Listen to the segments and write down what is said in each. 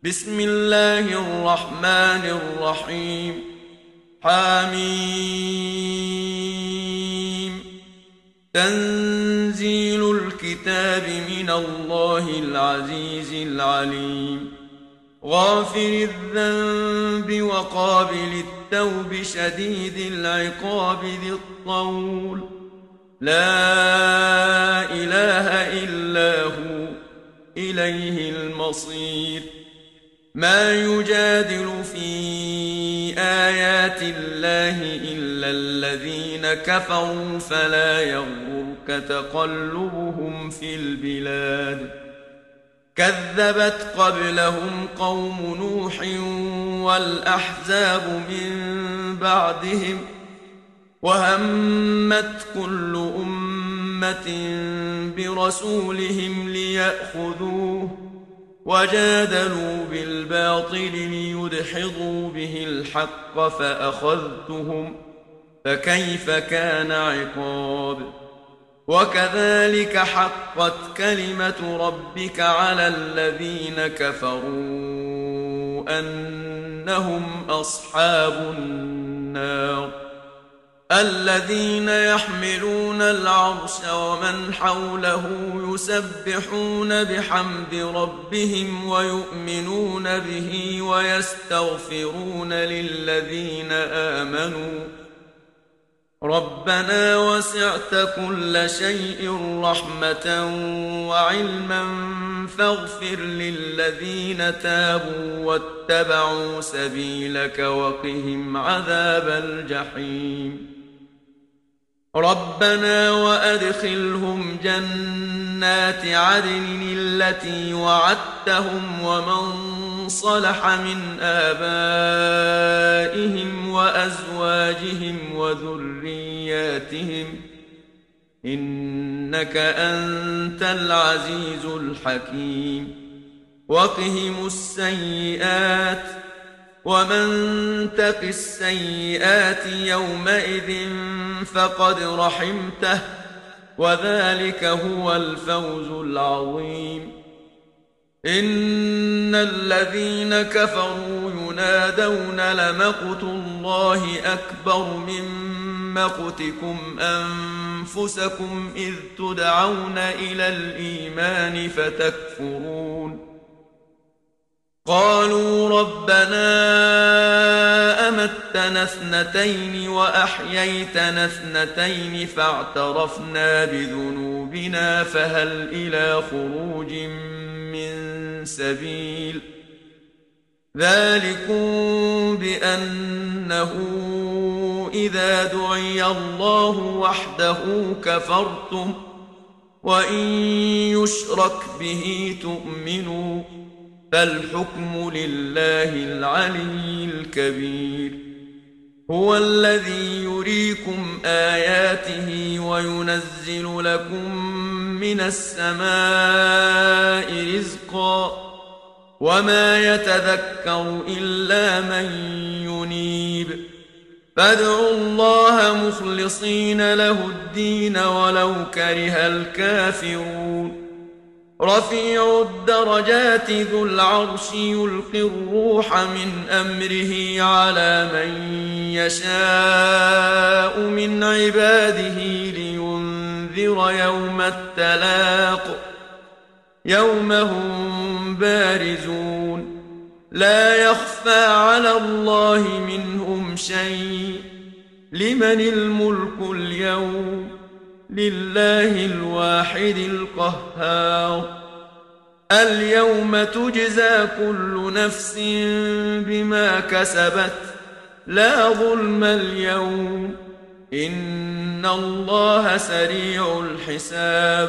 بسم الله الرحمن الرحيم. حميم. تنزيل الكتاب من الله العزيز العليم. غافر الذنب وقابل التوب شديد العقاب ذي الطول. لا إله إلا هو إليه المصير. ما يجادل في آيات الله إلا الذين كفروا فلا يغرك تقلبهم في البلاد. كذبت قبلهم قوم نوح والأحزاب من بعدهم وهمت كل أمة برسولهم ليأخذوه وجادلوا بالباطل ليدحضوا به الحق فأخذتهم فكيف كان عقاب. وكذلك حقت كلمة ربك على الذين كفروا أنهم أصحاب النار. الذين يحملون العرش ومن حوله يسبحون بحمد ربهم ويؤمنون به ويستغفرون للذين آمنوا ربنا وسعت كل شيء رحمة وعلما فاغفر للذين تابوا واتبعوا سبيلك وقهم عذاب الجحيم. ربنا وأدخلهم جنات عدن التي وعدتهم ومن صلح من آبائهم وأزواجهم وذرياتهم إنك أنت العزيز الحكيم. وقهم السيئات ومن تق السيئات يومئذ فقد رحمته وذلك هو الفوز العظيم. إن الذين كفروا ينادون لمقت الله أكبر من مقتكم أنفسكم إذ تدعون إلى الإيمان فتكفرون. قالوا ربنا أمتنا اثنتين وأحييتنا اثنتين فاعترفنا بذنوبنا فهل إلى خروج من سبيل. ذلكم بأنه إذا دعي الله وحده كفرتم وإن يشرك به تؤمنوا فالحكم لله العلي الكبير. هو الذي يريكم آياته وينزل لكم من السماء رزقا وما يتذكر إلا من ينيب. فادعوا الله مخلصين له الدين ولو كره الكافرون. رفيع الدرجات ذو العرش يلقي الروح من أمره على من يشاء من عباده لينذر يوم التلاق يوم هم بارزون لا يخفى على الله منهم شيء. لمن الملك اليوم لله الواحد القهار. اليوم تجزى كل نفس بما كسبت لا ظلم اليوم إن الله سريع الحساب.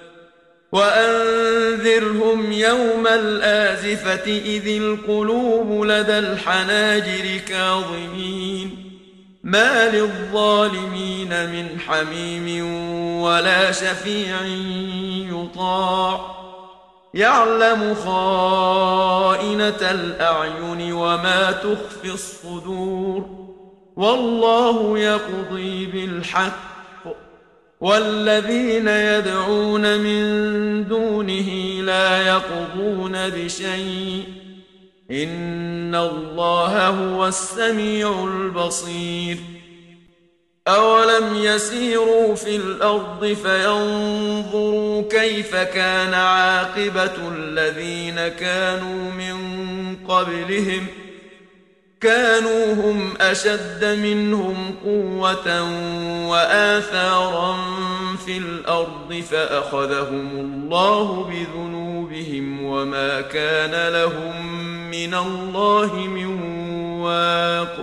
وأنذرهم يوم الآزفة إذ القلوب لدى الحناجر كاظمين ما للظالمين من حميم ولا شفيع يطاع. يعلم خائنة الأعين وما تخفي الصدور والله يقضي بالحق والذين يدعون من دونه لا يقضون بشيء إن الله هو السميع البصير أولم يسيروا في الأرض فينظروا كيف كان عاقبة الذين كانوا من قبلهم كانوا هم أشد منهم قوة وآثارا في الأرض فأخذهم الله بذنوبهم وما كان لهم من الله من واق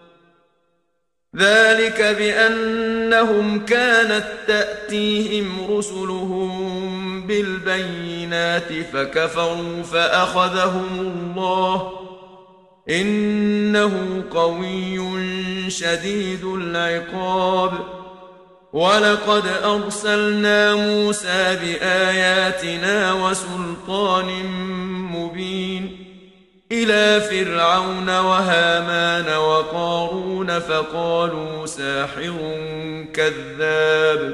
ذلك بأنهم كانت تأتيهم رسلهم بالبينات فكفروا فأخذهم الله إنه قوي شديد العقاب ولقد أرسلنا موسى بآياتنا وسلطان مبين إلى فرعون وهامان وقارون فقالوا ساحر كذاب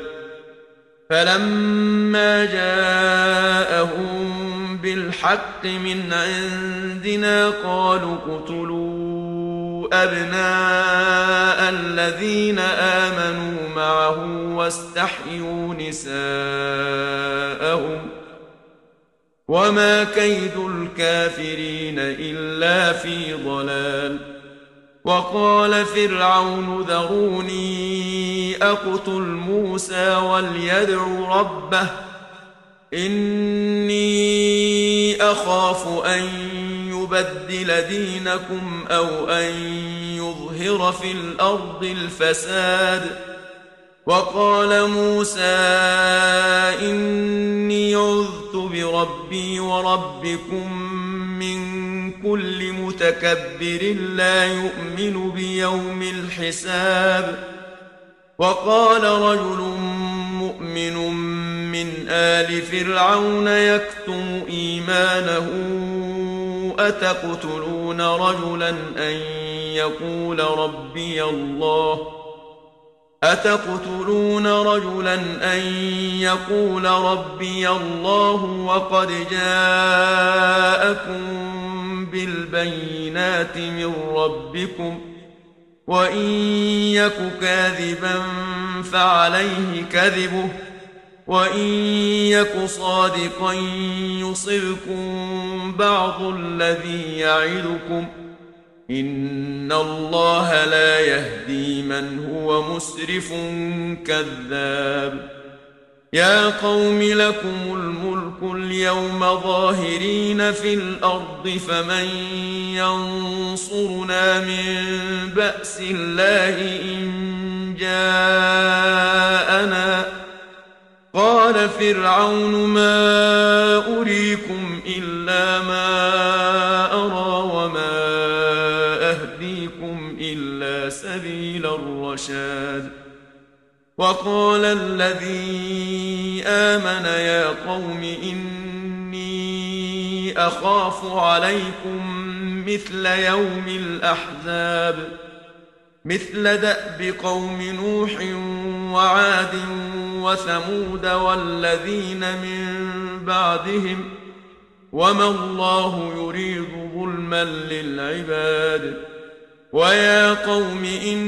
فلما جاءهم بالحق من عندنا قالوا اقتلوا أبناء الذين آمنوا معه واستحيوا نساءهم وما كيد الكافرين إلا في ضلال وقال فرعون ذروني أقتل موسى وليدع ربه إني أخاف أن يبدل دينكم أو أن يظهر في الأرض الفساد وقال موسى إني عذت بربي وربكم من كل متكبر لا يؤمن بيوم الحساب وقال رجل مؤمن من آل فرعون يكتم إيمانه أتقتلون رجلا أن يقول ربي الله وقد جاءكم بالبينات من ربكم وإن يك كاذبا فعليه كذبه وإن يك صادقا يصبكم بعض الذي يعدكم إن الله لا يهدي من هو مسرف كذاب يا قوم لكم الملك اليوم ظاهرين في الأرض فمن ينصرنا من بأس الله إن جاءنا قال فرعون ما أريكم إلا ما أرى وما أهديكم إلا سبيل الرشاد وقال الذي آمن يا قوم إني أخاف عليكم مثل يوم الأحزاب مثل دأب قوم نوح وعاد وثمود والذين من بعدهم وما الله يريد ظلما للعباد ويا قوم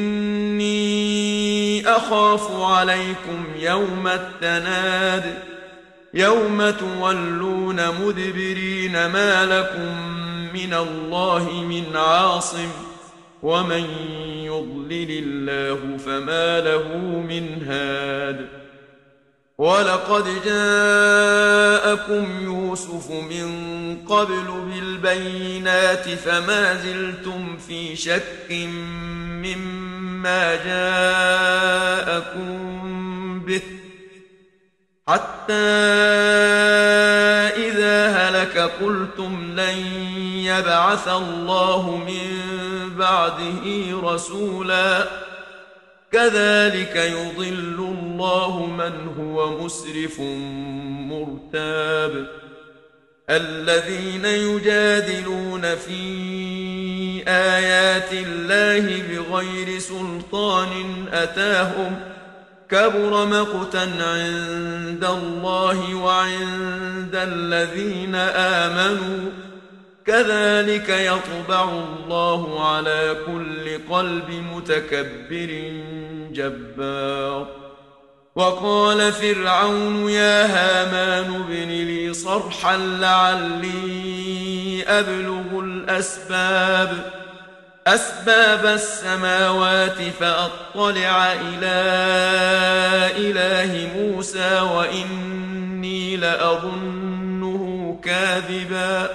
إني أخاف عليكم يوم التناد يوم تولون مدبرين ما لكم من الله من عاصم ومن يضلل الله فما له من هاد ولقد جاءكم يوسف من قبل بالبينات فما زلتم في شك مما جاءكم به حتى إذا هلك قلتم لن يبعث الله من بعده رسولا كذلك يضل الله من هو مسرف مرتاب الذين يجادلون في آيات الله بغير سلطان أتاهم كبر مقتا عند الله وعند الذين آمنوا كذلك يطبع الله على كل قلب متكبر جبار. وقال فرعون يا هامان ابن لي صرحا لعلي أبلغ أسباب السماوات فأطلع إلى إله موسى وإني لأظنه كاذبا.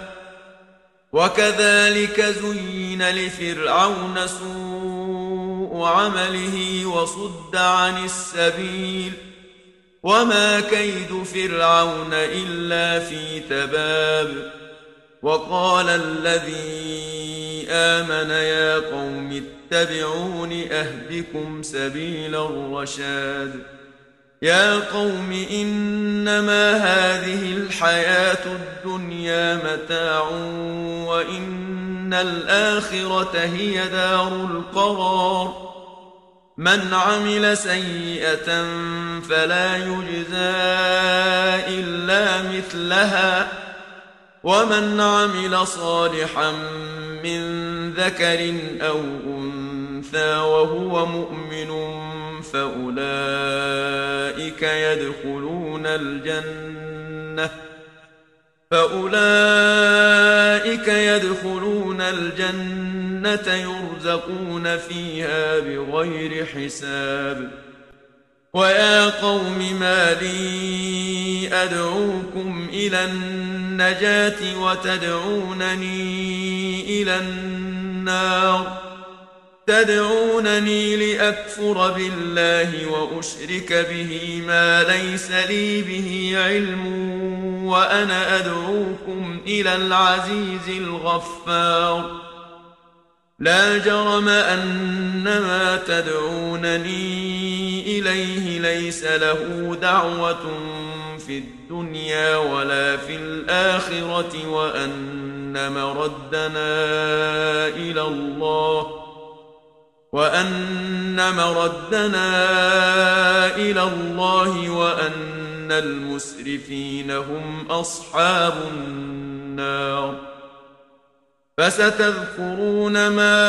وكذلك زين لفرعون سوء عمله وصد عن السبيل وما كيد فرعون إلا في تباب. وقال الذي آمن يا قوم اتبعون أهدكم سبيل الرشاد. يا قوم إنما هذه الحياة الدنيا متاع وإن الآخرة هي دار القرار. من عمل سيئة فلا يجزى إلا مثلها ومن عمل صالحا من ذكر أو أنثى وهو مؤمن فأولئك يدخلون الجنة يرزقون فيها بغير حساب. ويا قوم ما لي أدعوكم إلى النجاة وتدعونني إلى النار. تدعونني لأكفر بالله وأشرك به ما ليس لي به علم وأنا أدعوكم إلى العزيز الغفار. لا جرم أن ما تدعونني إليه ليس له دعوة في الدنيا ولا في الآخرة وأن مردنا إلى الله وأن المسرفين هم أصحاب النار. فستذكرون ما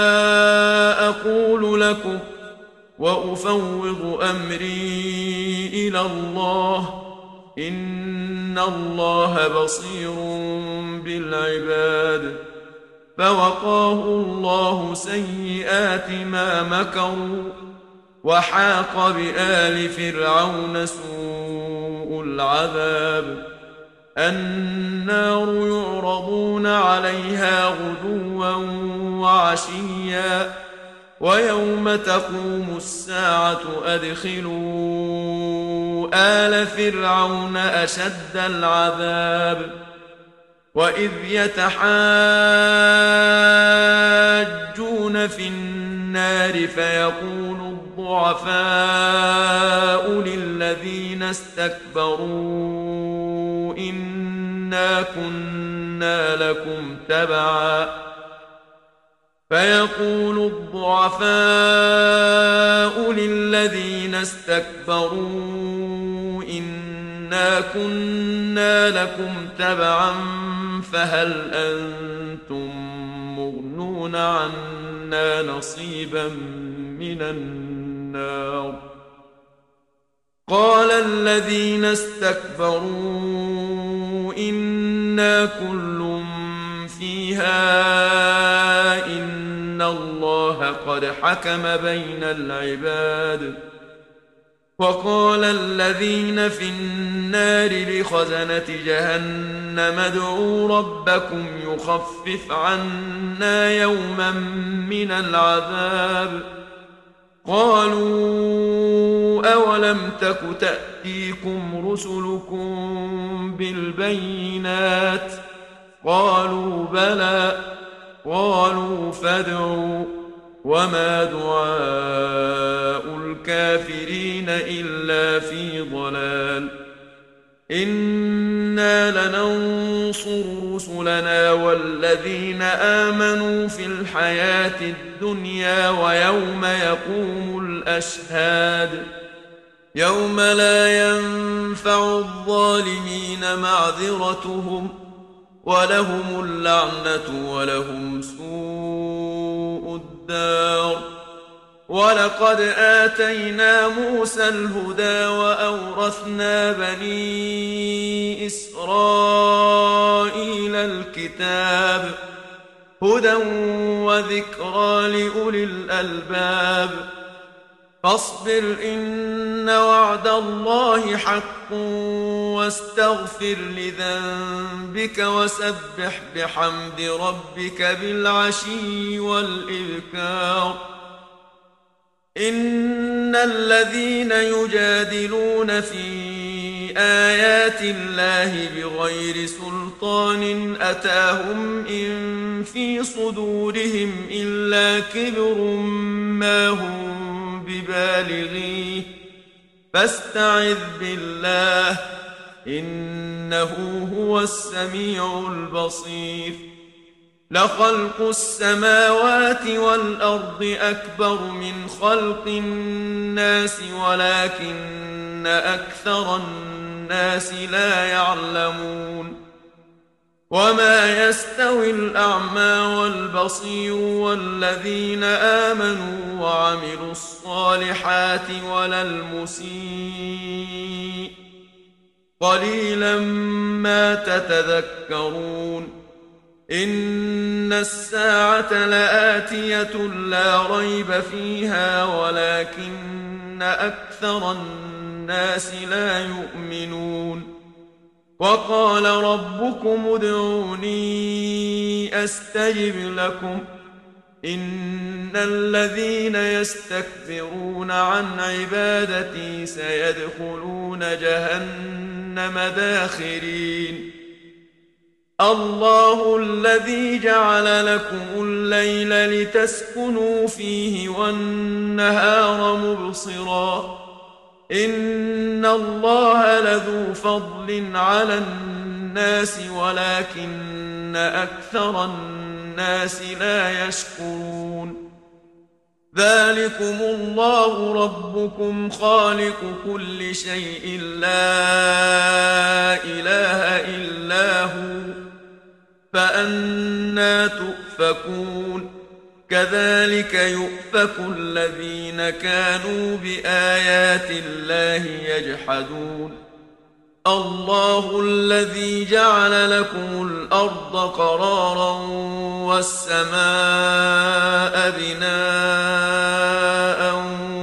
أقول لكم وأفوض أمري إلى الله إن الله بصير بالعباد. فوقاه الله سيئات ما مكروا وحاق بآل فرعون سوء العذاب. النار يعرضون عليها غدوا وعشيا ويوم تقوم الساعة أدخلوا آل فرعون أشد العذاب. وإذ يتحاجون في النار فيقول الضعفاء للذين استكبروا إنا كنا لكم تبعا فهل أنتم مغنون عنا نصيبا من النار. قال الذين استكبروا إنا كل فيها إن الله قد حكم بين العباد. وقال الذين في النار لخزنة جهنم ادعوا ربكم يخفف عنا يوما من العذاب. قالوا أولم تك تأتيكم رسلكم بالبينات قالوا بلى قالوا فادعوا وما دعاء الكافرين إلا في ضلال. إنا لننصر رسلنا والذين آمنوا في الحياة الدنيا ويوم يقوم الأشهاد. يوم لا ينفع الظالمين معذرتهم ولهم اللعنة ولهم سوء الدار. ولقد آتينا موسى الهدى وأورثنا بني إسرائيل الكتاب هدى وذكرى لأولي الألباب. فاصبر إن وعد الله حق واستغفر لذنبك وسبح بحمد ربك بالعشي والإبكار. إن الذين يجادلون في آيات الله بغير سلطان أتاهم إن في صدورهم إلا كبر ما هم ببالغيه فاستعذ بالله إنه هو السميع البصير. لخلق السماوات والأرض أكبر من خلق الناس ولكن أكثر الناس لا يعلمون. وما يستوي الأعمى والبصير والذين آمنوا وعملوا الصالحات ولا المسيء قليلا ما تتذكرون. إن الساعة لآتية لا ريب فيها ولكن أكثر الناس لا يؤمنون. وقال ربكم ادعوني أستجب لكم إن الذين يستكبرون عن عبادتي سيدخلون جهنم داخرين. الله الذي جعل لكم الليل لتسكنوا فيه والنهار مبصرا إن الله لذو فضل على الناس ولكن أكثر الناس لا يشكرون. ذلكم الله ربكم خالق كل شيء لا إله إلا هو فأنى تؤفكون. كذلك يؤفك الذين كانوا بآيات الله يجحدون. الله الذي جعل لكم الأرض قرارا والسماء بناء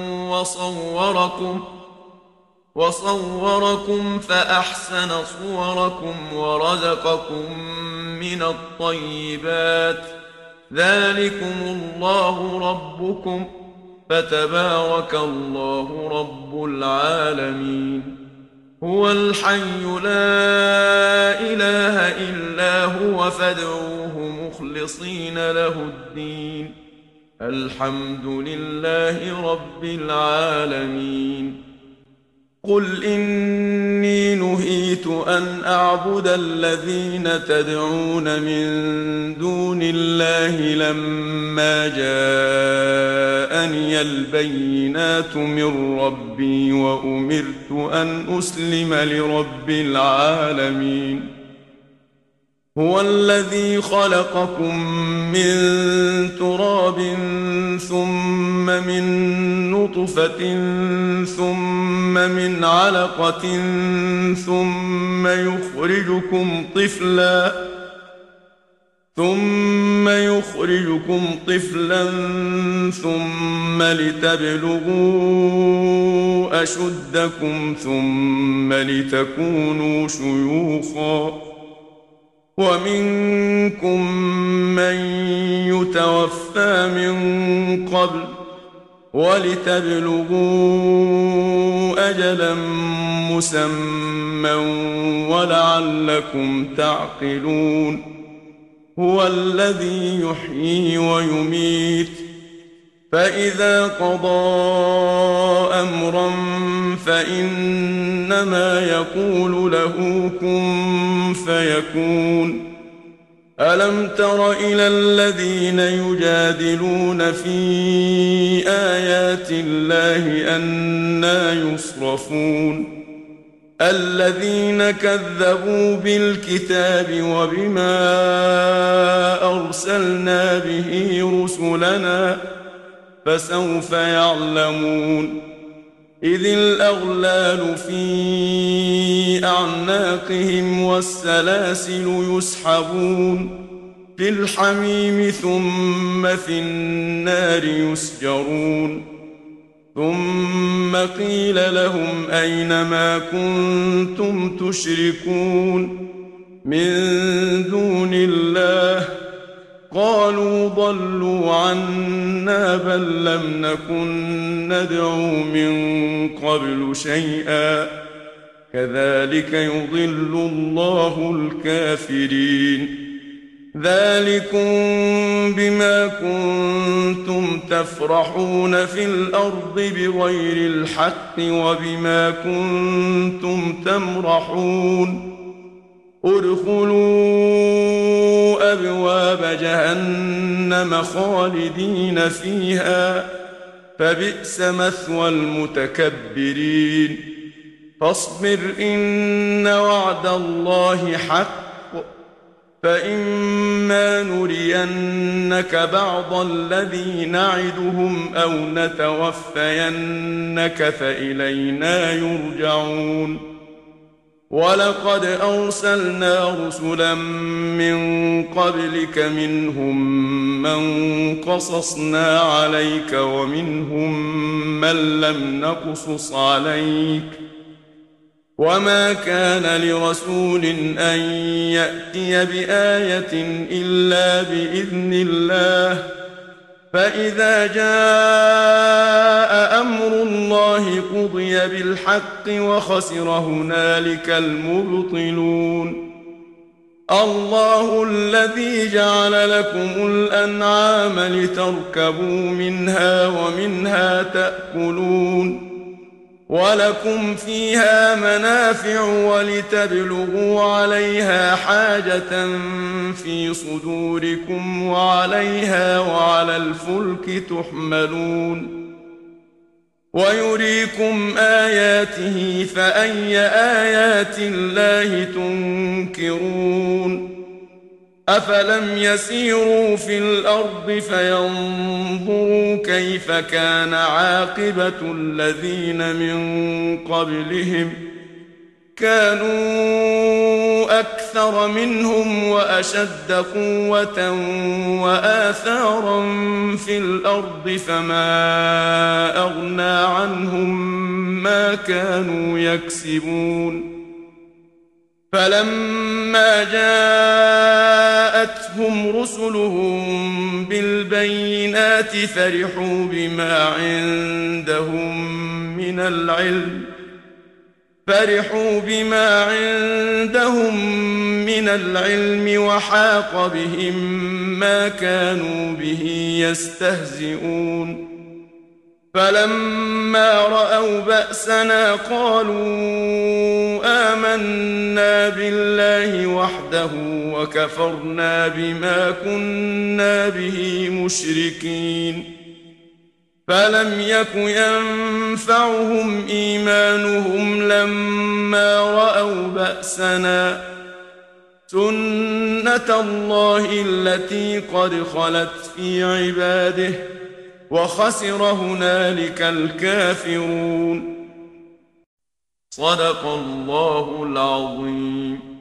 وصوركم فأحسن صوركم ورزقكم من الطيبات. ذلكم الله ربكم فتبارك الله رب العالمين. هو الحي لا إله إلا هو فادعوه مخلصين له الدين الحمد لله رب العالمين. قل إني نهيت أن أعبد الذين تدعون من دون الله لما جاءني البينات من ربي وأمرت أن أسلم لرب العالمين. هو الذي خلقكم من تراب ثم من نطفة ثم من علقة ثم يخرجكم طفلا ثم لتبلغوا أشدكم ثم لتكونوا شيوخا ومنكم من يتوفى من قبل ولتبلغوا أجلا مسمى ولعلكم تعقلون. هو الذي يحيي ويميت فإذا قضى أمرا فإنما يقول له كن فيكون. ألم تر إلى الذين يجادلون في آيات الله أنى يصرفون الذين كذبوا بالكتاب وبما أرسلنا به رسلنا فسوف يعلمون إذ الأغلال في أعناقهم والسلاسل يسحبون في الحميم ثم في النار يسجرون ثم قيل لهم أين ما كنتم تشركون من دون الله قالوا ضلوا عنا بل لم نكن ندعو من قبل شيئا كذلك يضل الله الكافرين ذلكم بما كنتم تفرحون في الأرض بغير الحق وبما كنتم تمرحون ادخلوا أبواب جهنم خالدين فيها فبئس مثوى المتكبرين فاصبر إن وعد الله حق فإما نرينك بعض الذي نعدهم أو نتوفينك فإلينا يرجعون ولقد أرسلنا رسلا من قبلك منهم من قصصنا عليك ومنهم من لم نقصص عليك وما كان لرسول أن يأتي بآية إلا بإذن الله فإذا جاء أمر الله قضي بالحق وخسر هنالك المبطلون الله الذي جعل لكم الأنعام لتركبوا منها ومنها تأكلون ولكم فيها منافع ولتبلغوا عليها حاجة في صدوركم وعليها وعلى الفلك تحملون ويريكم آياته فأي آيات الله تنكرون أفلم يسيروا في الأرض فينظروا كيف كان عاقبة الذين من قبلهم كانوا أكثر منهم وأشد قوة وآثارا في الأرض فما أغنى عنهم ما كانوا يكسبون فلما جاءتهم رسلهم بالبينات فرحوا بما عندهم من العلم وحاق بهم ما كانوا به يستهزئون فلما رأوا بأسنا قالوا آمنا بالله وحده وكفرنا بما كنا به مشركين فلم يك ينفعهم إيمانهم لما رأوا بأسنا سنة الله التي قد خلت في عباده وخسر هنالك الكافرون صدق الله العظيم.